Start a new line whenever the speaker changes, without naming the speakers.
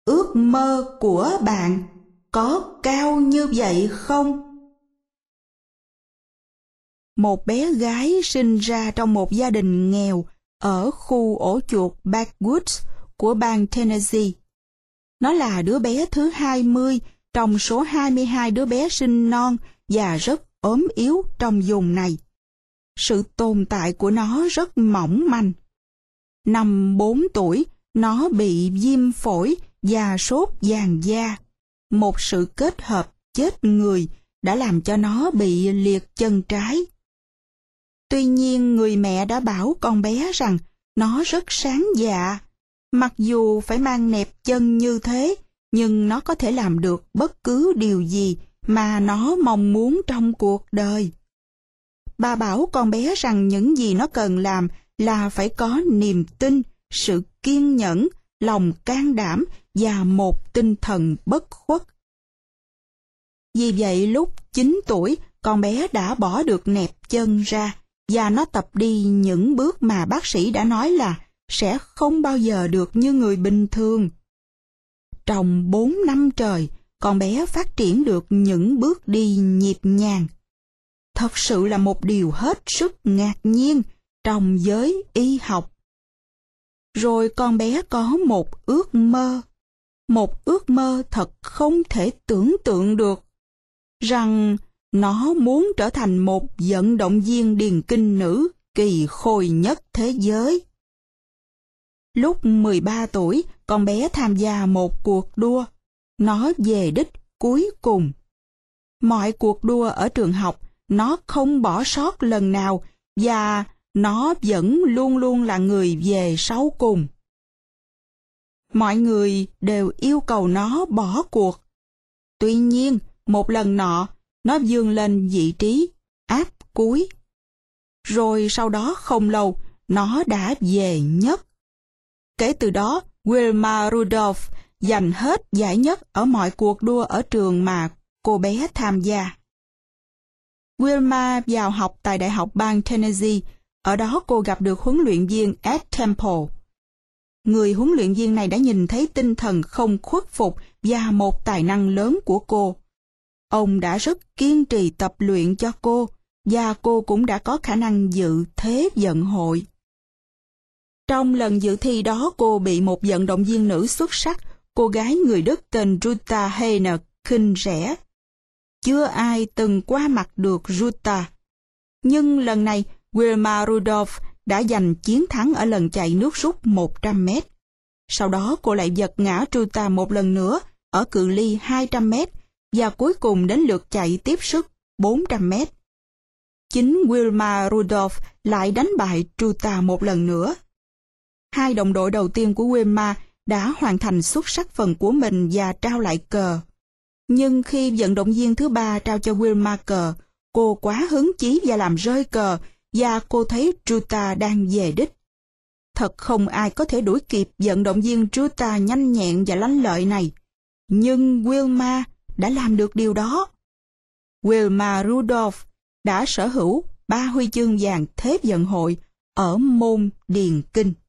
ước mơ của bạn có cao như vậy không? Một bé gái sinh ra trong một gia đình nghèo ở khu ổ chuột Backwoods của bang Tennessee. Nó là đứa bé thứ 20 trong số 22 đứa bé sinh non và rất ốm yếu trong vùng này. Sự tồn tại của nó rất mỏng manh. Năm 4 tuổi, nó bị viêm phổi và sốt vàng da. Một sự kết hợp chết người đã làm cho nó bị liệt chân trái. Tuy nhiên, người mẹ đã bảo con bé rằng nó rất sáng dạ. Mặc dù phải mang nẹp chân như thế, nhưng nó có thể làm được bất cứ điều gì mà nó mong muốn trong cuộc đời. Bà bảo con bé rằng những gì nó cần làm là phải có niềm tin, sự kiên nhẫn, lòng can đảm và một tinh thần bất khuất. Vì vậy lúc 9 tuổi, con bé đã bỏ được nẹp chân ra và nó tập đi những bước mà bác sĩ đã nói là sẽ không bao giờ được như người bình thường. Trong 4 năm trời, con bé phát triển được những bước đi nhịp nhàng. Thật sự là một điều hết sức ngạc nhiên trong giới y học. Rồi con bé có một ước mơ thật không thể tưởng tượng được, rằng nó muốn trở thành một vận động viên điền kinh nữ kỳ khôi nhất thế giới. Lúc 13 tuổi, con bé tham gia một cuộc đua. Nó về đích cuối cùng. Mọi cuộc đua ở trường học, nó không bỏ sót lần nào và nó vẫn luôn luôn là người về sau cùng. Mọi người đều yêu cầu nó bỏ cuộc. Tuy nhiên, một lần nọ, nó vươn lên vị trí áp cuối. Rồi sau đó không lâu, nó đã về nhất. Kể từ đó, Wilma Rudolph giành hết giải nhất ở mọi cuộc đua ở trường mà cô bé tham gia. Wilma vào học tại Đại học bang Tennessee. Ở đó cô gặp được huấn luyện viên Ed Temple. Người huấn luyện viên này đã nhìn thấy tinh thần không khuất phục và một tài năng lớn của cô. Ông đã rất kiên trì tập luyện cho cô, và cô cũng đã có khả năng dự thế vận hội. Trong lần dự thi đó, cô bị một vận động viên nữ xuất sắc, cô gái người Đức tên Ruta Hayner, khinh rẻ. Chưa ai từng qua mặt được Ruta. Nhưng lần này, Wilma Rudolph đã giành chiến thắng ở lần chạy nước rút 100 mét. Sau đó cô lại giật ngã Ruta một lần nữa ở cự ly 200 mét và cuối cùng đến lượt chạy tiếp sức 400 mét. Chính Wilma Rudolph lại đánh bại Ruta một lần nữa. Hai đồng đội đầu tiên của Wilma đã hoàn thành xuất sắc phần của mình và trao lại cờ. Nhưng khi vận động viên thứ ba trao cho Wilma cờ, cô quá hứng chí và làm rơi cờ, và cô thấy Ruta đang về đích. Thật không ai có thể đuổi kịp vận động viên Ruta nhanh nhẹn và lanh lợi này. Nhưng Wilma đã làm được điều đó. Wilma Rudolph đã sở hữu 3 huy chương vàng thế vận hội ở môn điền kinh.